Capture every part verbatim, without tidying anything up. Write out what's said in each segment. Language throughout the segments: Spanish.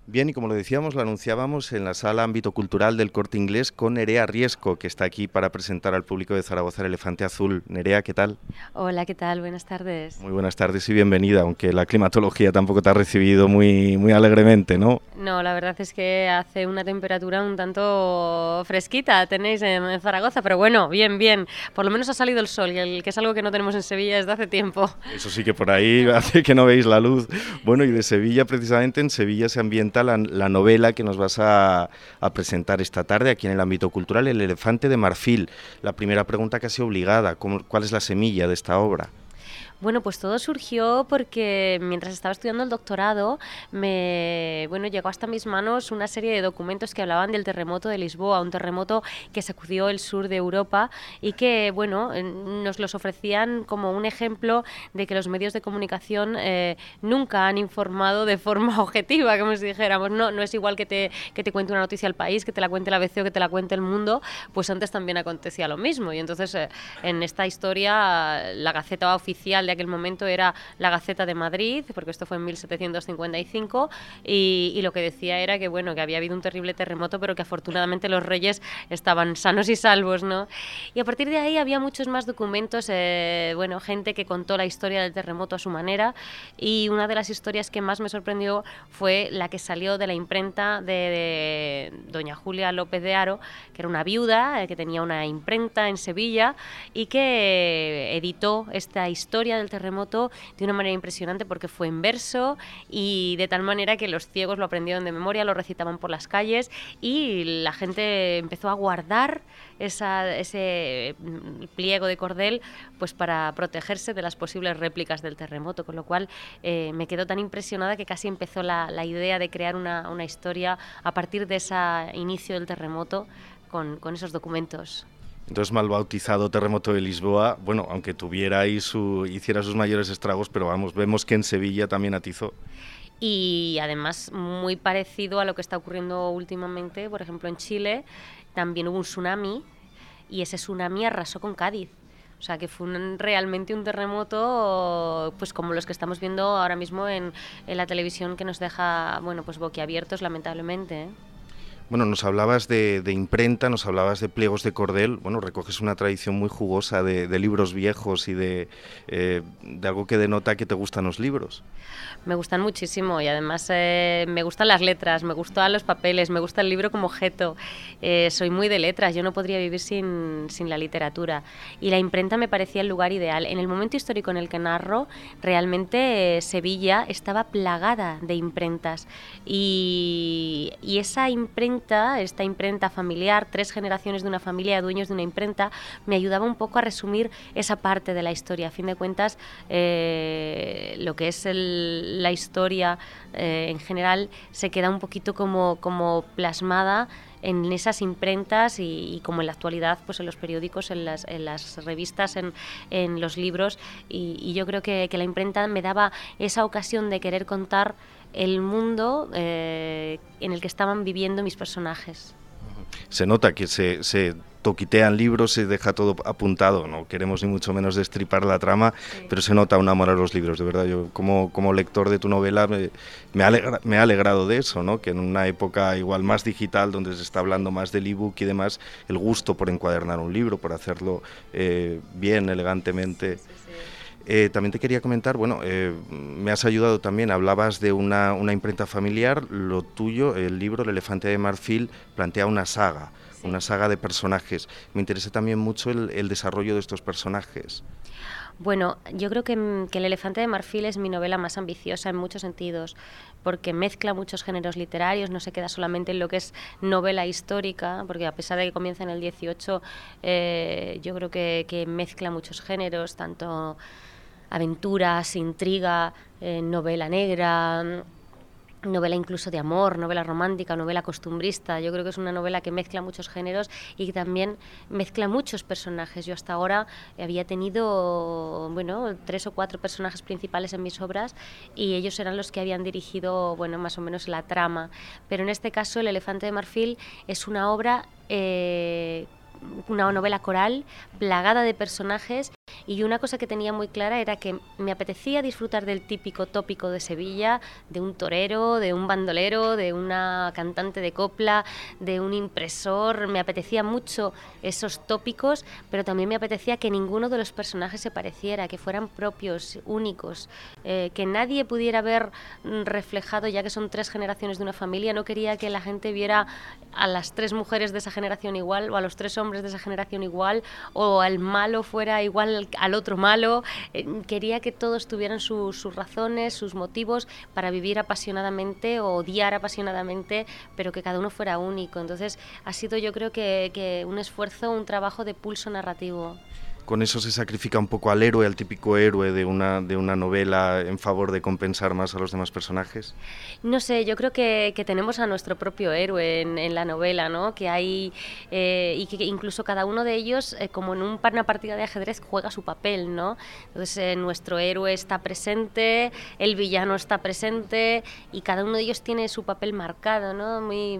Bien, y como lo decíamos, lo anunciábamos en la sala Ámbito Cultural del Corte Inglés con Nerea Riesco, que está aquí para presentar al público de Zaragoza el Elefante Azul. Nerea, ¿qué tal? Hola, ¿qué tal? Buenas tardes. Muy buenas tardes y bienvenida, aunque la climatología tampoco te ha recibido muy, muy alegremente, ¿no? No, la verdad es que hace una temperatura un tanto fresquita, tenéis en, en Zaragoza, pero bueno, bien, bien. Por lo menos ha salido el sol, que es algo que no tenemos en Sevilla desde hace tiempo. Eso sí que por ahí hace que no veis la luz. Bueno, y de Sevilla, precisamente, en Sevilla se ambienta la, la novela que nos vas a, a presentar esta tarde aquí en el Ámbito Cultural, El Elefante de Marfil. La primera pregunta casi obligada, ¿cómo, ¿cuál es la semilla de esta obra? Bueno, pues todo surgió porque mientras estaba estudiando el doctorado, me, bueno, llegó hasta mis manos una serie de documentos que hablaban del terremoto de Lisboa, un terremoto que sacudió el sur de Europa y que, bueno, nos los ofrecían como un ejemplo de que los medios de comunicación eh, nunca han informado de forma objetiva, como si dijéramos. No, no es igual que te, que te cuente una noticia al país, que te la cuente la A B C o que te la cuente El Mundo, pues antes también acontecía lo mismo. Y entonces, eh, en esta historia, la Gaceta Oficial de aquel momento era la Gaceta de Madrid, porque esto fue en mil setecientos cincuenta y cinco, y, y lo que decía era que, bueno, que había habido un terrible terremoto, pero que afortunadamente los reyes estaban sanos y salvos, ¿no? Y a partir de ahí había muchos más documentos, eh, bueno, gente que contó la historia del terremoto a su manera, y una de las historias que más me sorprendió fue la que salió de la imprenta de, de doña Julia López de Haro, que era una viuda, eh, que tenía una imprenta en Sevilla y que editó esta historia del terremoto de una manera impresionante porque fue en verso y de tal manera que los ciegos lo aprendieron de memoria, lo recitaban por las calles y la gente empezó a guardar esa, ese pliego de cordel pues para protegerse de las posibles réplicas del terremoto, con lo cual eh, me quedó tan impresionada que casi empezó la, la idea de crear una, una historia a partir de ese inicio del terremoto con, con esos documentos. Entonces, mal bautizado terremoto de Lisboa, bueno, aunque tuviera ahí su, hiciera sus mayores estragos, pero vamos, vemos que en Sevilla también atizó. Y además muy parecido a lo que está ocurriendo últimamente, por ejemplo en Chile, también hubo un tsunami y ese tsunami arrasó con Cádiz. O sea, que fue un, realmente un terremoto pues como los que estamos viendo ahora mismo en, en la televisión, que nos deja, bueno, pues boquiabiertos lamentablemente, ¿eh? Bueno, nos hablabas de, de imprenta, nos hablabas de pliegos de cordel. Bueno, recoges una tradición muy jugosa de, de libros viejos y de, eh, de algo que denota que te gustan los libros. Me gustan muchísimo y además eh, me gustan las letras, me gustan los papeles, me gusta el libro como objeto. Eh, soy muy de letras, yo no podría vivir sin, sin la literatura. Y la imprenta me parecía el lugar ideal. En el momento histórico en el que narro, realmente eh, Sevilla estaba plagada de imprentas. Y, y esa imprenta esta imprenta familiar, tres generaciones de una familia, dueños de una imprenta, me ayudaba un poco a resumir esa parte de la historia. A fin de cuentas, eh, lo que es el, la historia eh, en general se queda un poquito como, como plasmada en esas imprentas y, y como en la actualidad pues en los periódicos, en las, en las revistas, en, en los libros y, y yo creo que, que la imprenta me daba esa ocasión de querer contar el mundo eh, en el que estaban viviendo mis personajes. Se nota que se, se toquitean libros, se deja todo apuntado, no queremos ni mucho menos destripar la trama, sí. Pero se nota un amor a los libros, de verdad. Yo como, como lector de tu novela me, me, alegra, me ha alegrado de eso, ¿no? Que en una época igual más digital, donde se está hablando más del ebook y demás, el gusto por encuadernar un libro, por hacerlo eh, bien, elegantemente. Sí, sí, sí. Eh, también te quería comentar, bueno, eh, me has ayudado también, hablabas de una, una imprenta familiar, lo tuyo, el libro El Elefante de Marfil, plantea una saga, sí. Una saga de personajes. Me interesa también mucho el, el desarrollo de estos personajes. Bueno, yo creo que, que El Elefante de Marfil es mi novela más ambiciosa en muchos sentidos, porque mezcla muchos géneros literarios, no se queda solamente en lo que es novela histórica, porque a pesar de que comienza en el dieciocho, eh, yo creo que, que mezcla muchos géneros, tanto aventuras, intriga, eh, novela negra, novela incluso de amor, novela romántica, novela costumbrista. Yo creo que es una novela que mezcla muchos géneros y que también mezcla muchos personajes. Yo hasta ahora había tenido, bueno, tres o cuatro personajes principales en mis obras y ellos eran los que habían dirigido, bueno, más o menos la trama. Pero en este caso El Elefante de Marfil es una obra, eh, una novela coral plagada de personajes Y una cosa que tenía muy clara era que me apetecía disfrutar del típico tópico de Sevilla, de un torero, de un bandolero, de una cantante de copla, de un impresor. Me apetecía mucho esos tópicos, pero también me apetecía que ninguno de los personajes se pareciera, que fueran propios, únicos, eh, que nadie pudiera ver reflejado, ya que son tres generaciones de una familia. No quería que la gente viera a las tres mujeres de esa generación igual, o a los tres hombres de esa generación igual, o al malo fuera igual al otro malo. Eh, quería que todos tuvieran su, sus razones, sus motivos para vivir apasionadamente o odiar apasionadamente, pero que cada uno fuera único. Entonces ha sido, yo creo que, que un esfuerzo, un trabajo de pulso narrativo. Con eso se sacrifica un poco al héroe, al típico héroe de una, de una novela, en favor de compensar más a los demás personajes. No sé, yo creo que, que tenemos a nuestro propio héroe en, en la novela, ¿no? Que hay, eh, y que incluso cada uno de ellos, eh, como en un, una partida de ajedrez, juega su papel, ¿no? Entonces eh, nuestro héroe está presente, el villano está presente, y cada uno de ellos tiene su papel marcado, ¿no? Muy...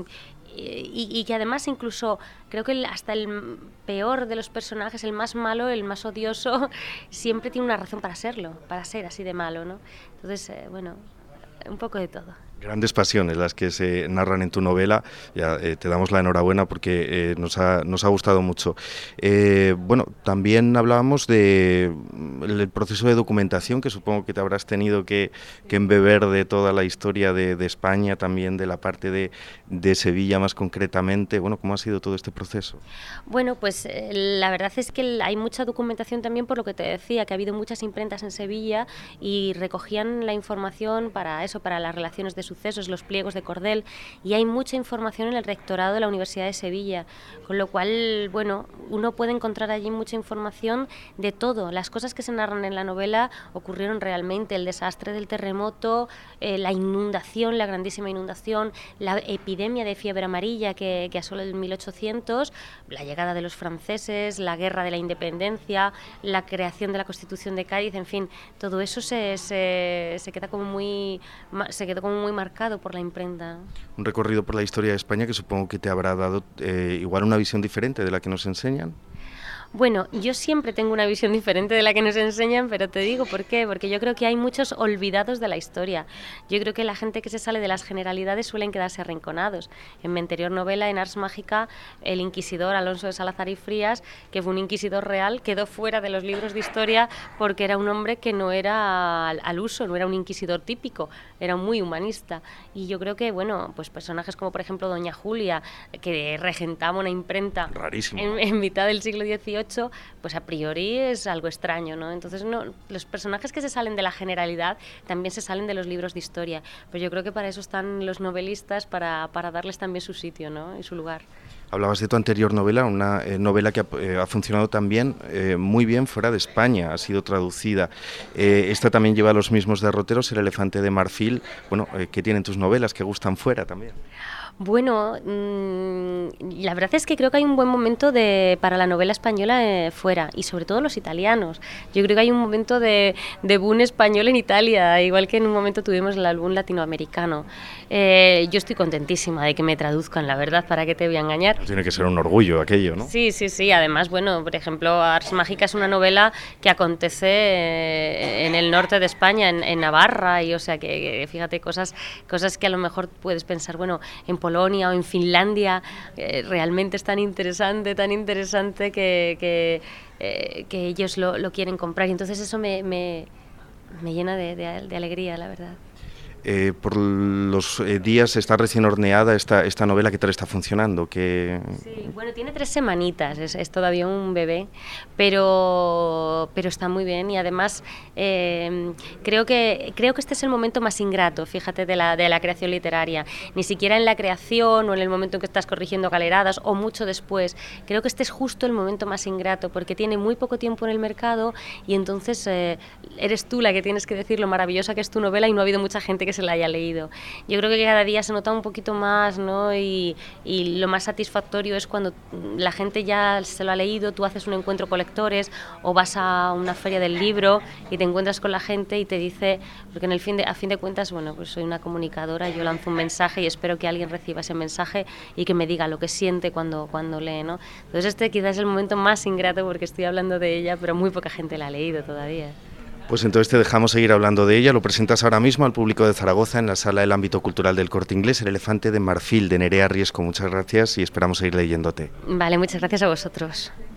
Y, y que además incluso creo que el, hasta el peor de los personajes, el más malo, el más odioso, siempre tiene una razón para serlo, para ser así de malo, ¿no? Entonces, eh, bueno, un poco de todo. Grandes pasiones las que se narran en tu novela. Ya, eh, te damos la enhorabuena porque eh, nos, ha, nos ha gustado mucho. Eh, bueno, también hablábamos de el proceso de documentación, que supongo que te habrás tenido que, que embeber de toda la historia de, de España, también de la parte de, de Sevilla más concretamente. Bueno, ¿cómo ha sido todo este proceso? Bueno, pues eh, la verdad es que hay mucha documentación también, por lo que te decía, que ha habido muchas imprentas en Sevilla y recogían la información para eso, para las relaciones de sucesos, los pliegos de cordel, y hay mucha información en el rectorado de la Universidad de Sevilla, con lo cual, bueno, uno puede encontrar allí mucha información de todo. Las cosas que se narran en la novela ocurrieron realmente: el desastre del terremoto, eh, la inundación, la grandísima inundación, la epidemia de fiebre amarilla que, que asoló en mil ochocientos, la llegada de los franceses, la guerra de la independencia, la creación de la Constitución de Cádiz, en fin, todo eso se, se, se queda como muy se quedó como muy marcado por la imprenta. Un recorrido por la historia de España que supongo que te habrá dado eh, igual una visión diferente de la que nos enseñan. Bueno, yo siempre tengo una visión diferente de la que nos enseñan, pero te digo por qué, porque yo creo que hay muchos olvidados de la historia. Yo creo que la gente que se sale de las generalidades suelen quedarse arrinconados. En mi anterior novela, en Ars Mágica, el inquisidor Alonso de Salazar y Frías, que fue un inquisidor real, quedó fuera de los libros de historia porque era un hombre que no era al, al uso, no era un inquisidor típico, era muy humanista. Y yo creo que, bueno, pues personajes como por ejemplo Doña Julia, que regentaba una imprenta rarísimo en, en mitad del siglo dieciocho, pues a priori es algo extraño, ¿no? Entonces no, los personajes que se salen de la generalidad también se salen de los libros de historia, pero yo creo que para eso están los novelistas, para, para darles también su sitio, ¿no? Y su lugar. Hablabas de tu anterior novela, una eh, novela que ha, eh, ha funcionado también eh, muy bien fuera de España, ha sido traducida. Eh, esta también lleva los mismos derroteros, El elefante de marfil. Bueno, eh, ¿qué tienen tus novelas que gustan fuera también? Bueno, mmm, la verdad es que creo que hay un buen momento de, para la novela española eh, fuera, y sobre todo los italianos. Yo creo que hay un momento de, de boom español en Italia, igual que en un momento tuvimos el boom latinoamericano. Eh, yo estoy contentísima de que me traduzcan, la verdad, ¿para qué te voy a engañar? Tiene que ser un orgullo aquello, ¿no? Sí, sí, sí. Además, bueno, por ejemplo, Ars Mágica es una novela que acontece eh, en el norte de España, en, en Navarra, y o sea que, que fíjate, cosas, cosas que a lo mejor puedes pensar, bueno, en Polonia o en Finlandia, eh, realmente es tan interesante, tan interesante que, que, eh, que ellos lo, lo quieren comprar, y entonces eso me, me, me llena de, de, de alegría, la verdad. Eh, por los eh, días está recién horneada esta, esta novela, ¿qué tal está funcionando? ¿Qué... Sí, bueno, tiene tres semanitas, es, es todavía un bebé, pero, pero está muy bien, y además eh, creo, que, creo que este es el momento más ingrato, fíjate, de la, de la creación literaria. Ni siquiera en la creación o en el momento en que estás corrigiendo galeradas o mucho después. Creo que este es justo el momento más ingrato, porque tiene muy poco tiempo en el mercado, y entonces eh, eres tú la que tienes que decir lo maravillosa que es tu novela, y no ha habido mucha gente que que se la haya leído. Yo creo que cada día se nota un poquito más, ¿no? Y, y lo más satisfactorio es cuando la gente ya se lo ha leído, tú haces un encuentro con lectores o vas a una feria del libro y te encuentras con la gente y te dice, porque en el fin de, a fin de cuentas, bueno, pues soy una comunicadora, yo lanzo un mensaje y espero que alguien reciba ese mensaje y que me diga lo que siente cuando, cuando lee, ¿no? Entonces este quizás es el momento más ingrato porque estoy hablando de ella, pero muy poca gente la ha leído todavía. Pues entonces te dejamos seguir hablando de ella. Lo presentas ahora mismo al público de Zaragoza en la Sala del Ámbito Cultural del Corte Inglés, El elefante de marfil, de Nerea Riesco. Muchas gracias y esperamos seguir leyéndote. Vale, muchas gracias a vosotros.